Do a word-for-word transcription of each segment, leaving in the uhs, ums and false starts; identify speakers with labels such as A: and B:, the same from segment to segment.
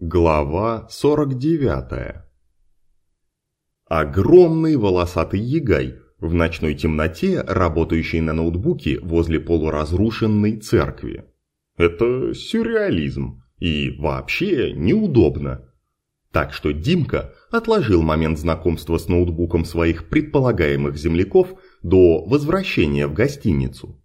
A: Глава сорок девятая. Огромный волосатый ягай, в ночной темноте, работающий на ноутбуке возле полуразрушенной церкви. Это сюрреализм и вообще неудобно. Так что Димка отложил момент знакомства с ноутбуком своих предполагаемых земляков до возвращения в гостиницу.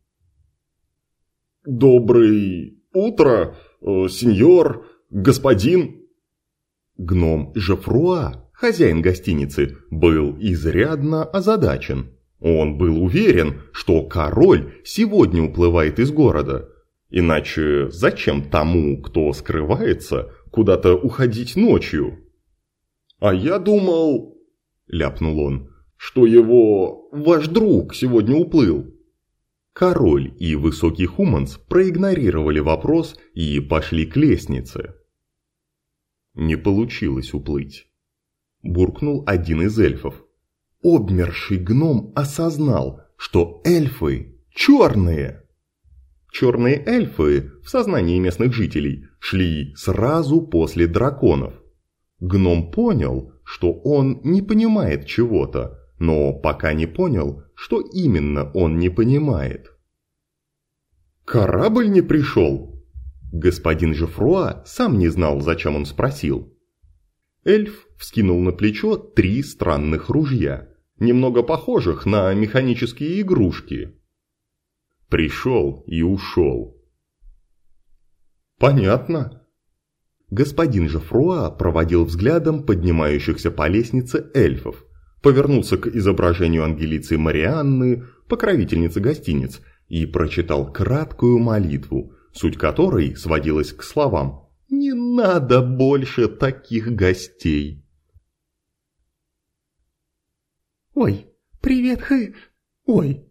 A: «Доброе утро, сеньор, господин!» Гном Жофруа, хозяин гостиницы, был изрядно озадачен. Он был уверен, что король сегодня уплывает из города. Иначе зачем тому, кто скрывается, куда-то уходить ночью? «А я думал, — ляпнул он, — что его ваш друг сегодня уплыл». Король и высокий Хуманс проигнорировали вопрос и пошли к лестнице. «Не получилось уплыть», – буркнул один из эльфов. Обмерший гном осознал, что эльфы черные. Черные эльфы, в сознании местных жителей, шли сразу после драконов. Гном понял, что он не понимает чего-то, но пока не понял, что именно он не понимает. «Корабль не пришел?» Господин Жофруа сам не знал, зачем он спросил. Эльф вскинул на плечо три странных ружья, немного похожих на механические игрушки. Пришел и ушел. «Понятно». Господин Жофруа проводил взглядом поднимающихся по лестнице эльфов, повернулся к изображению Ангелицы Марианны, покровительницы гостиниц, и прочитал краткую молитву, суть которой сводилась к словам «Не надо больше таких гостей».
B: «Ой, привет, хы... Ой!»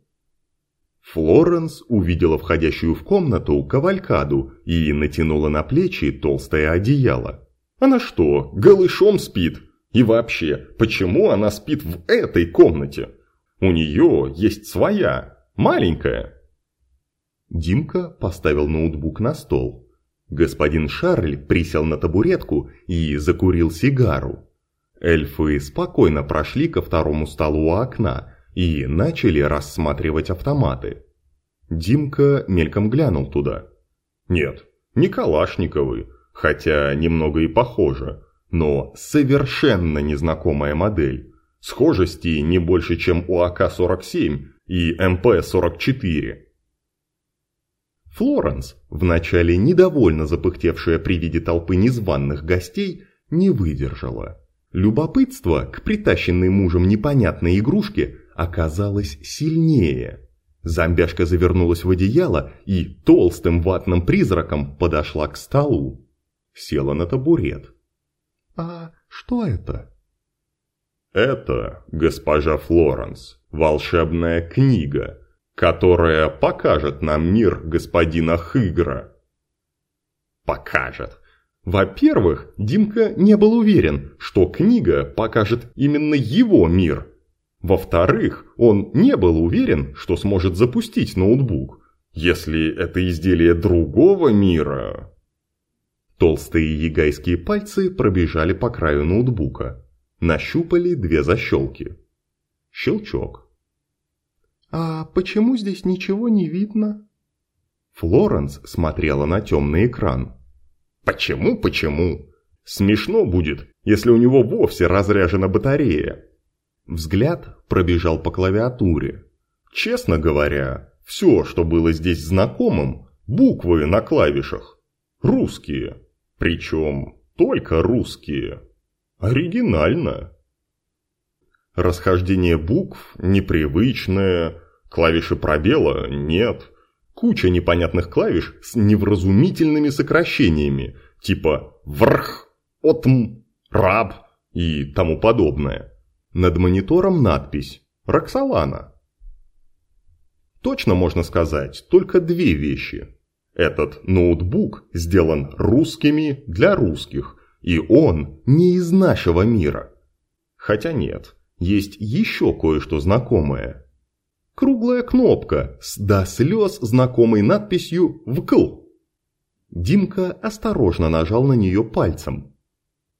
A: Флоренс увидела входящую в комнату кавалькаду и натянула на плечи толстое одеяло. Она что, голышом спит? И вообще, почему она спит в этой комнате? У нее есть своя, маленькая. Димка поставил ноутбук на стол. Господин Шарль присел на табуретку и закурил сигару. Эльфы спокойно прошли ко второму столу у окна и начали рассматривать автоматы. Димка мельком глянул туда. Нет, не калашниковы, хотя немного и похоже, но совершенно незнакомая модель. Схожести не больше, чем у А К сорок семь и М П сорок четыре. Флоренс, вначале недовольно запыхтевшая при виде толпы незваных гостей, не выдержала. Любопытство к притащенной мужем непонятной игрушке оказалось сильнее. Зомбяшка завернулась в одеяло и толстым ватным призраком подошла к столу. Села на табурет. «А что это?» «Это, госпожа Флоренс, волшебная книга, которая покажет нам мир господина Хыгра». «Покажет». Во-первых, Димка не был уверен, что книга покажет именно его мир. Во-вторых, он не был уверен, что сможет запустить ноутбук. Если это изделие другого мира... Толстые ягайские пальцы пробежали по краю ноутбука. Нащупали две защелки. Щелчок. «А почему здесь ничего не видно?» Флоренс смотрела на темный экран. «Почему, почему? Смешно будет, если у него вовсе разряжена батарея». Взгляд пробежал по клавиатуре. Честно говоря, все, что было здесь знакомым, буквы на клавишах. Русские. Причем только русские. Оригинально. Расхождение букв непривычное, клавиши пробела нет. Куча непонятных клавиш с невразумительными сокращениями, типа «врх», «отм», «раб» и тому подобное. Над монитором надпись «Роксолана». Точно можно сказать только две вещи. Этот ноутбук сделан русскими для русских, и он не из нашего мира. Хотя нет, есть еще кое-что знакомое. Круглая кнопка с до слез знакомой надписью «вкл». Димка осторожно нажал на нее пальцем.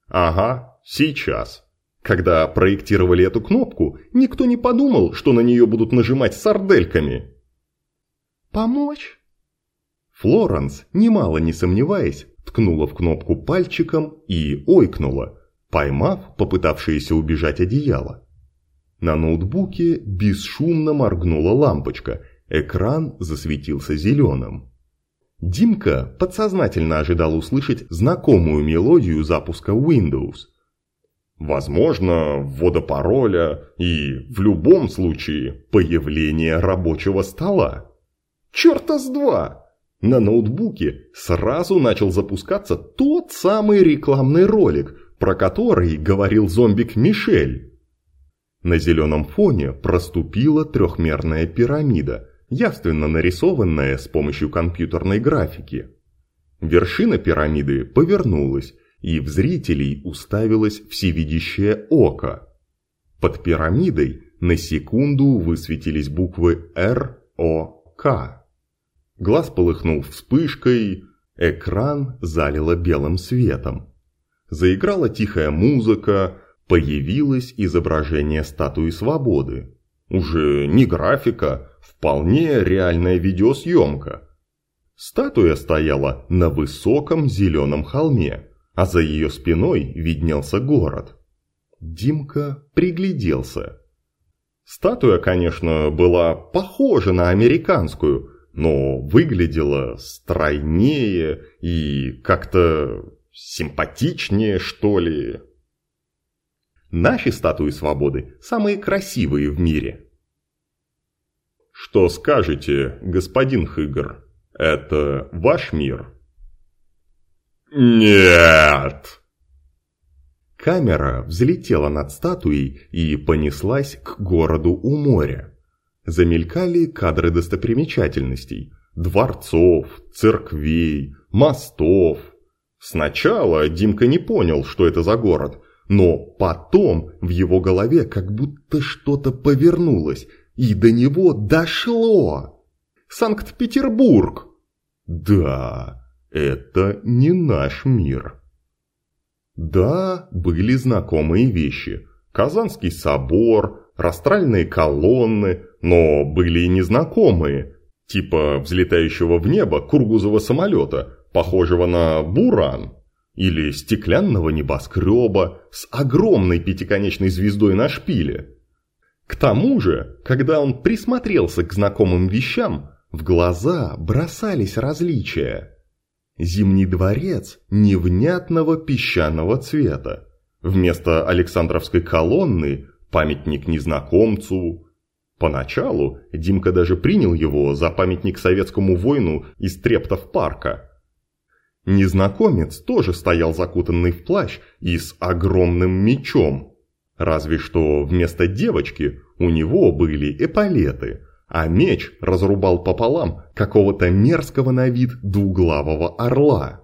A: Ага, сейчас. Когда проектировали эту кнопку, никто не подумал, что на нее будут нажимать сардельками.
B: Помочь?
A: Флоренс, немало не сомневаясь, ткнула в кнопку пальчиком и ойкнула, поймав попытавшееся убежать одеяло. На ноутбуке бесшумно моргнула лампочка, экран засветился зеленым. Димка подсознательно ожидал услышать знакомую мелодию запуска Windows. Возможно, ввода пароля и, в любом случае, появление рабочего стола. Чёрта с два! На ноутбуке сразу начал запускаться тот самый рекламный ролик, про который говорил зомбик Мишель. На зеленом фоне проступила трехмерная пирамида, явственно нарисованная с помощью компьютерной графики. Вершина пирамиды повернулась, и в зрителей уставилось всевидящее око. Под пирамидой на секунду высветились буквы Р О К. Глаз полыхнул вспышкой, экран залило белым светом. Заиграла тихая музыка, появилось изображение статуи свободы. Уже не графика, вполне реальная видеосъемка. Статуя стояла на высоком зеленом холме, а за ее спиной виднелся город. Димка пригляделся. Статуя, конечно, была похожа на американскую, но выглядела стройнее и как-то симпатичнее, что ли. Наши статуи свободы самые красивые в мире. Что скажете, господин Хыгр? Это ваш мир? Нет! Камера взлетела над статуей и понеслась к городу у моря. Замелькали кадры достопримечательностей, дворцов, церквей, мостов. Сначала Димка не понял, что это за город, но потом в его голове как будто что-то повернулось, и до него дошло. Санкт-Петербург! Да, это не наш мир. Да, были знакомые вещи. Казанский собор, растральные колонны, но были и незнакомые, типа взлетающего в небо кургузового самолета, похожего на «Буран», или стеклянного небоскреба с огромной пятиконечной звездой на шпиле. К тому же, когда он присмотрелся к знакомым вещам, в глаза бросались различия. Зимний дворец невнятного песчаного цвета. Вместо Александровской колонны памятник незнакомцу. Поначалу Димка даже принял его за памятник советскому воину из Трептов парка. Незнакомец тоже стоял закутанный в плащ и с огромным мечом. Разве что вместо девочки у него были эполеты, а меч разрубал пополам какого-то мерзкого на вид двуглавого орла.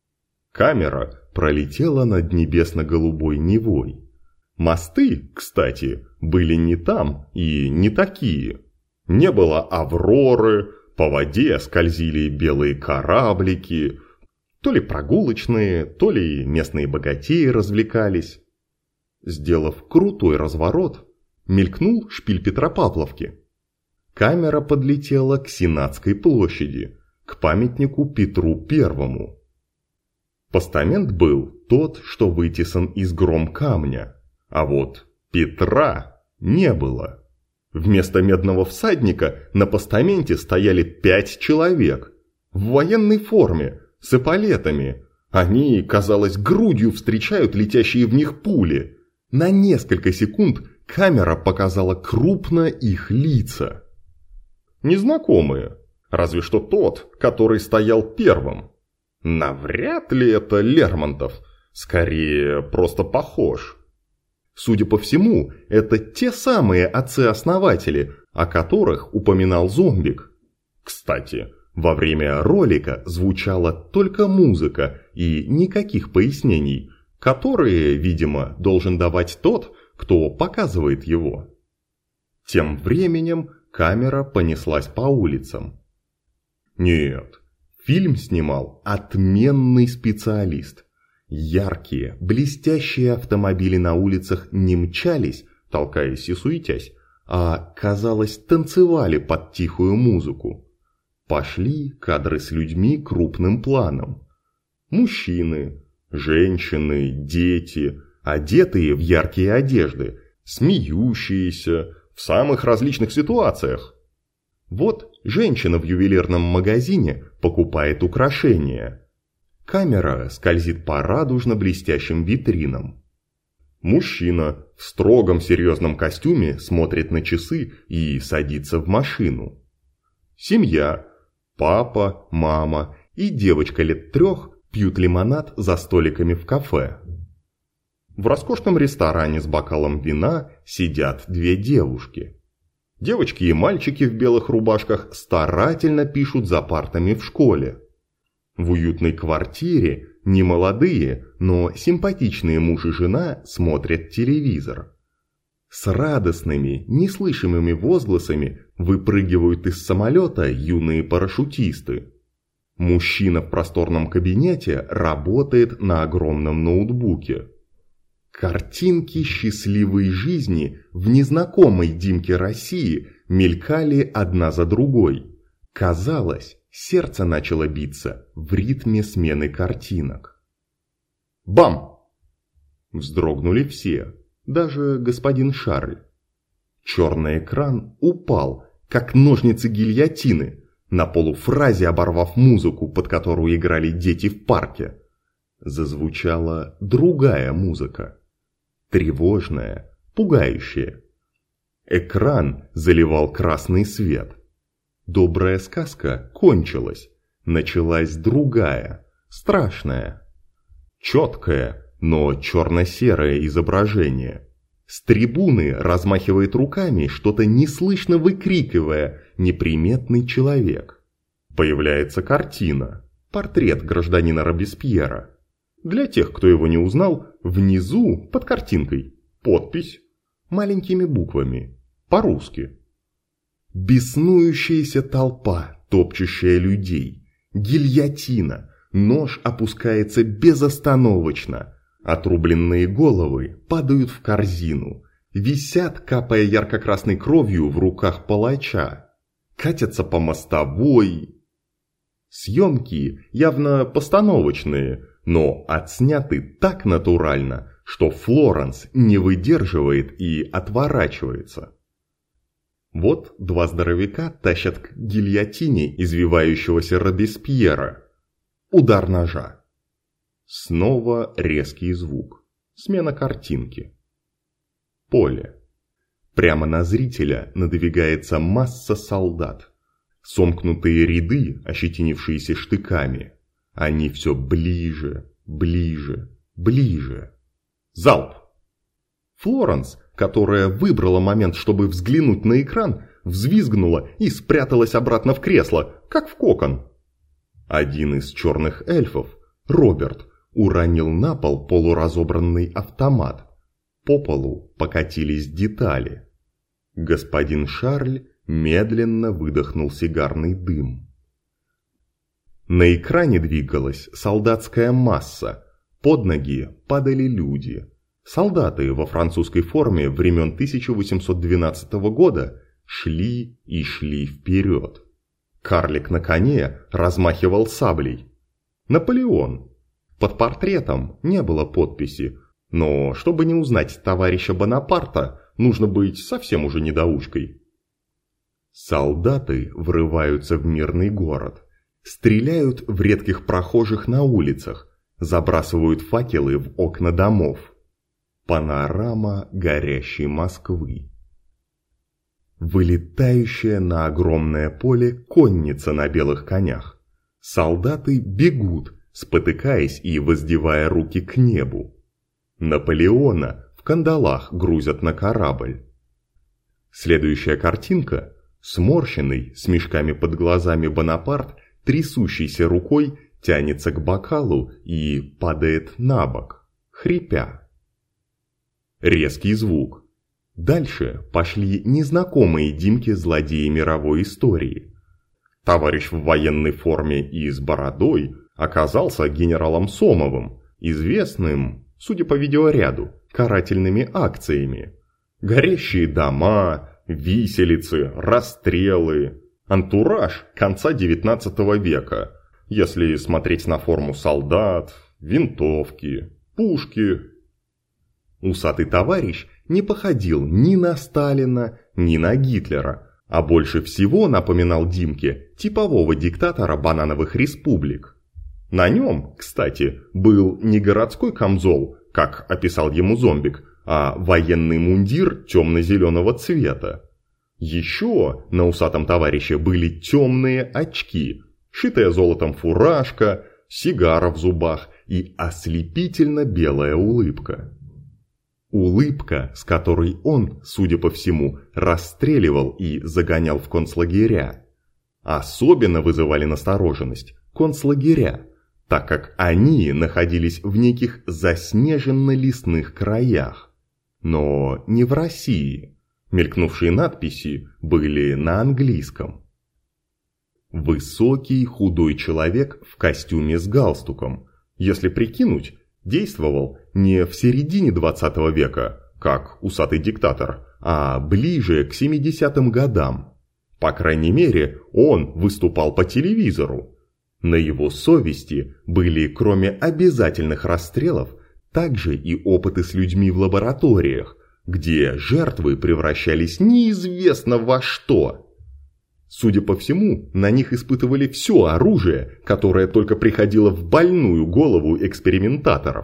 A: Камера пролетела над небесно-голубой Невой. Мосты, кстати, были не там и не такие. Не было Авроры, по воде скользили белые кораблики, то ли прогулочные, то ли местные богатеи развлекались. Сделав крутой разворот, мелькнул шпиль Петропавловки. Камера подлетела к Сенатской площади, к памятнику Петру Первому. Постамент был тот, что вытесан из гром камня, а вот Петра не было. Вместо медного всадника на постаменте стояли пять человек в военной форме, с эполетами. Они, казалось, грудью встречают летящие в них пули. На несколько секунд камера показала крупно их лица. Незнакомые, разве что тот, который стоял первым. Навряд ли это Лермонтов, скорее просто похож. Судя по всему, это те самые отцы-основатели, о которых упоминал зомбик. Кстати, во время ролика звучала только музыка и никаких пояснений, которые, видимо, должен давать тот, кто показывает его. Тем временем камера понеслась по улицам. Нет, фильм снимал отменный специалист. Яркие, блестящие автомобили на улицах не мчались, толкаясь и суетясь, а, казалось, танцевали под тихую музыку. Пошли кадры с людьми крупным планом. Мужчины, женщины, дети, одетые в яркие одежды, смеющиеся в самых различных ситуациях. Вот женщина в ювелирном магазине покупает украшения. Камера скользит по радужно-блестящим витринам. Мужчина в строгом серьезном костюме смотрит на часы и садится в машину. Семья, папа, мама и девочка лет трех пьют лимонад за столиками в кафе. В роскошном ресторане с бокалом вина сидят две девушки. Девочки и мальчики в белых рубашках старательно пишут за партами в школе. В уютной квартире немолодые, но симпатичные муж и жена смотрят телевизор. С радостными, неслышимыми возгласами выпрыгивают из самолета юные парашютисты. Мужчина в просторном кабинете работает на огромном ноутбуке. Картинки счастливой жизни в незнакомой Димке России мелькали одна за другой. Казалось, сердце начало биться в ритме смены картинок. Бам! Вздрогнули все, даже господин Шарль. Черный экран упал, как ножницы гильотины, на полуфразе оборвав музыку, под которую играли дети в парке. Зазвучала другая музыка. Тревожная, пугающая. Экран заливал красный свет. Добрая сказка кончилась. Началась другая, страшная. Четкое, но черно-серое изображение. С трибуны размахивает руками, что-то неслышно выкрикивая, неприметный человек. Появляется картина, портрет гражданина Робеспьера. Для тех, кто его не узнал, внизу, под картинкой, подпись маленькими буквами, по-русски. Беснующаяся толпа, топчущая людей, гильотина, нож опускается безостановочно, отрубленные головы падают в корзину, висят, капая ярко-красной кровью в руках палача, катятся по мостовой. Съемки явно постановочные, но отсняты так натурально, что Флоренс не выдерживает и отворачивается. Вот два здоровяка тащат к гильотине извивающегося Робеспьера. Удар ножа. Снова резкий звук. Смена картинки. Поле. Прямо на зрителя надвигается масса солдат. Сомкнутые ряды, ощетинившиеся штыками. Они все ближе, ближе, ближе. Залп! Флоренс, которая выбрала момент, чтобы взглянуть на экран, взвизгнула и спряталась обратно в кресло, как в кокон. Один из черных эльфов, Роберт, уронил на пол полуразобранный автомат. По полу покатились детали. Господин Шарль медленно выдохнул сигарный дым. На экране двигалась солдатская масса, под ноги падали люди. Солдаты во французской форме времен тысяча восемьсот двенадцатого года шли и шли вперед. Карлик на коне размахивал саблей. Наполеон. Под портретом не было подписи, но чтобы не узнать товарища Бонапарта, нужно быть совсем уже недоучкой. Солдаты врываются в мирный город. Стреляют в редких прохожих на улицах, забрасывают факелы в окна домов. Панорама горящей Москвы. Вылетающая на огромное поле конница на белых конях. Солдаты бегут, спотыкаясь и воздевая руки к небу. Наполеона в кандалах грузят на корабль. Следующая картинка. Сморщенный, с мешками под глазами Бонапарт, трясущейся рукой, тянется к бокалу и падает на бок, хрипя. Резкий звук. Дальше пошли незнакомые Димке злодеи мировой истории. Товарищ в военной форме и с бородой оказался генералом Сомовым, известным, судя по видеоряду, карательными акциями. Горящие дома, виселицы, расстрелы, антураж конца девятнадцатого века, если смотреть на форму солдат, винтовки, пушки. Усатый товарищ не походил ни на Сталина, ни на Гитлера, а больше всего напоминал Димке типового диктатора банановых республик. На нем, кстати, был не городской камзол, как описал ему зомбик, а военный мундир темно-зеленого цвета. Еще на усатом товарище были темные очки, шитая золотом фуражка, сигара в зубах и ослепительно белая улыбка. Улыбка, с которой он, судя по всему, расстреливал и загонял в концлагеря. Особенно вызывали настороженность концлагеря, так как они находились в неких заснеженно-лесных краях. Но не в России. Мелькнувшие надписи были на английском. Высокий худой человек в костюме с галстуком, если прикинуть, действовал не в середине двадцатого века, как усатый диктатор, а ближе к семидесятым годам. По крайней мере, он выступал по телевизору. На его совести были, кроме обязательных расстрелов, также и опыты с людьми в лабораториях, где жертвы превращались неизвестно во что. Судя по всему, на них испытывали все оружие, которое только приходило в больную голову экспериментаторов.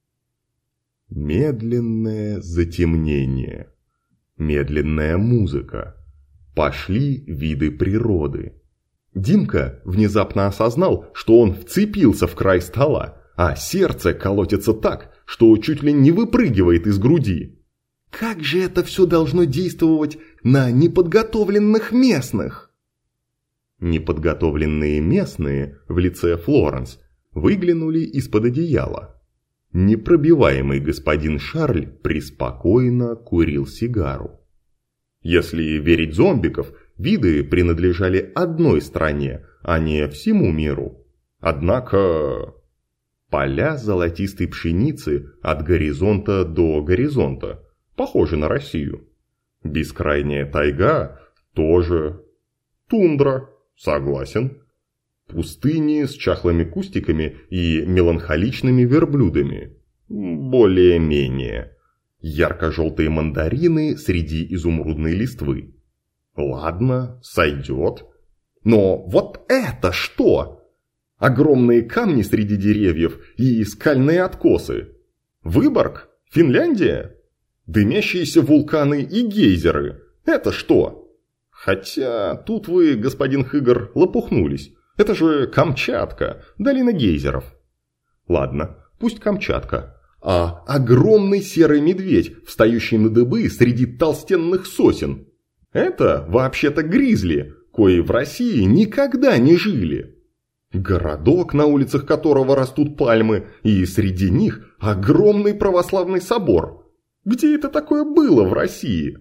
A: Медленное затемнение. Медленная музыка. Пошли виды природы. Димка внезапно осознал, что он вцепился в край стола, а сердце колотится так, что чуть ли не выпрыгивает из груди. Как же это все должно действовать на неподготовленных местных? Неподготовленные местные в лице Флоренс выглянули из-под одеяла. Непробиваемый господин Шарль преспокойно курил сигару. Если верить зомбиков, виды принадлежали одной стране, а не всему миру. Однако поля золотистой пшеницы от горизонта до горизонта похожи на Россию. Бескрайняя тайга тоже. Тундра. Согласен. Пустыни с чахлыми кустиками и меланхоличными верблюдами. Более-менее. Ярко-желтые мандарины среди изумрудной листвы. Ладно, сойдет. Но вот это что? Огромные камни среди деревьев и скальные откосы. Выборг? Финляндия? Дымящиеся вулканы и гейзеры. Это что? Хотя тут вы, господин Хыгар, лопухнулись. Это же Камчатка, долина гейзеров. Ладно, пусть Камчатка. А огромный серый медведь, встающий на дыбы среди толстенных сосен. Это вообще-то гризли, кои в России никогда не жили. Городок, на улицах которого растут пальмы, и среди них огромный православный собор. Где это такое было в России?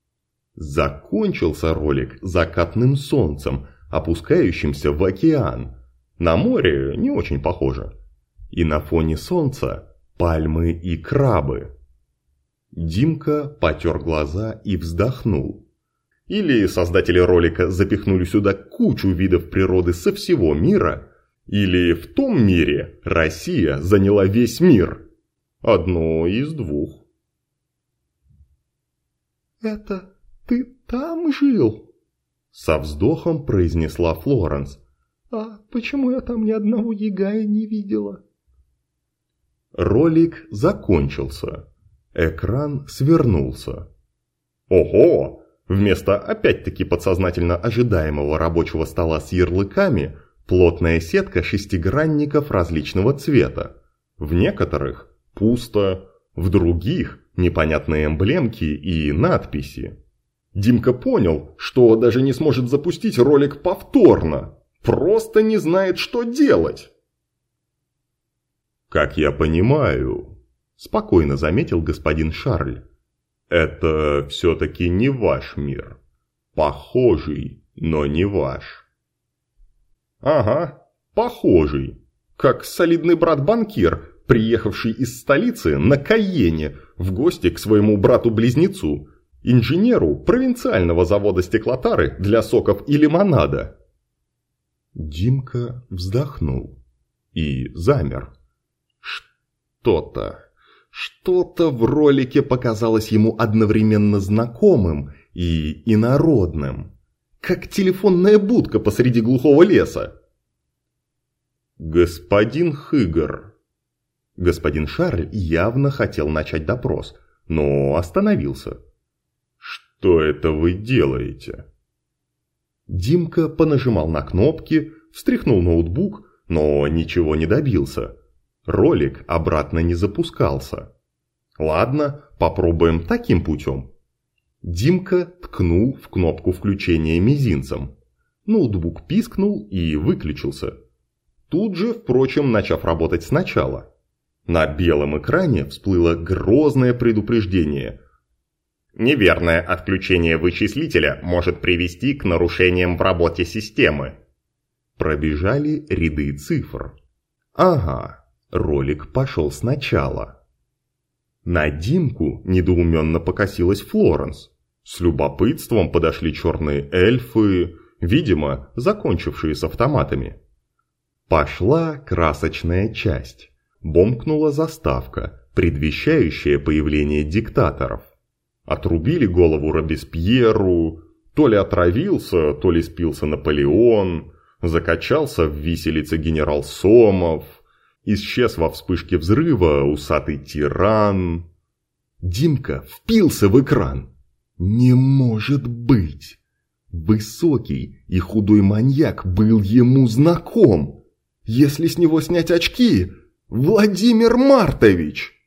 A: Закончился ролик закатным солнцем, опускающимся в океан. На море не очень похоже. И на фоне солнца пальмы и крабы. Димка потер глаза и вздохнул. Или создатели ролика запихнули сюда кучу видов природы со всего мира, или в том мире Россия заняла весь мир. Одно из двух.
B: «Это ты там жил?»
A: Со вздохом произнесла Флоренс.
B: «А почему я там ни одного ягая не видела?»
A: Ролик закончился. Экран свернулся. Ого! Вместо опять-таки подсознательно ожидаемого рабочего стола с ярлыками плотная сетка шестигранников различного цвета. В некоторых пусто, в других непонятные эмблемки и надписи. Димка понял, что даже не сможет запустить ролик повторно. Просто не знает, что делать. «Как я понимаю», – спокойно заметил господин Шарль, – «это все-таки не ваш мир. Похожий, но не ваш». «Ага, похожий. Как солидный брат-банкир приехавший из столицы на Кайене в гости к своему брату-близнецу, инженеру провинциального завода стеклотары для соков и лимонада. Димка вздохнул и замер. Что-то, что-то в ролике показалось ему одновременно знакомым и инородным, как телефонная будка посреди глухого леса. «Господин Хыгр». Господин Шарль явно хотел начать допрос, но остановился. «Что это вы делаете?» Димка понажимал на кнопки, встряхнул ноутбук, но ничего не добился. Ролик обратно не запускался. «Ладно, попробуем таким путем». Димка ткнул в кнопку включения мизинцем. Ноутбук пискнул и выключился. Тут же, впрочем, начав работать сначала. На белом экране всплыло грозное предупреждение. «Неверное отключение вычислителя может привести к нарушениям в работе системы». Пробежали ряды цифр. Ага, ролик пошел сначала. На Димку недоуменно покосилась Флоренс. С любопытством подошли черные эльфы, видимо, закончившие с автоматами. Пошла красочная часть. Бомкнула заставка, предвещающая появление диктаторов. Отрубили голову Робеспьеру, то ли отравился, то ли спился Наполеон, закачался в виселице генерал Сомов, исчез во вспышке взрыва усатый тиран. Димка впился в экран. Не может быть! Высокий и худой маньяк был ему знаком. Если с него снять очки, Владимир Мартович!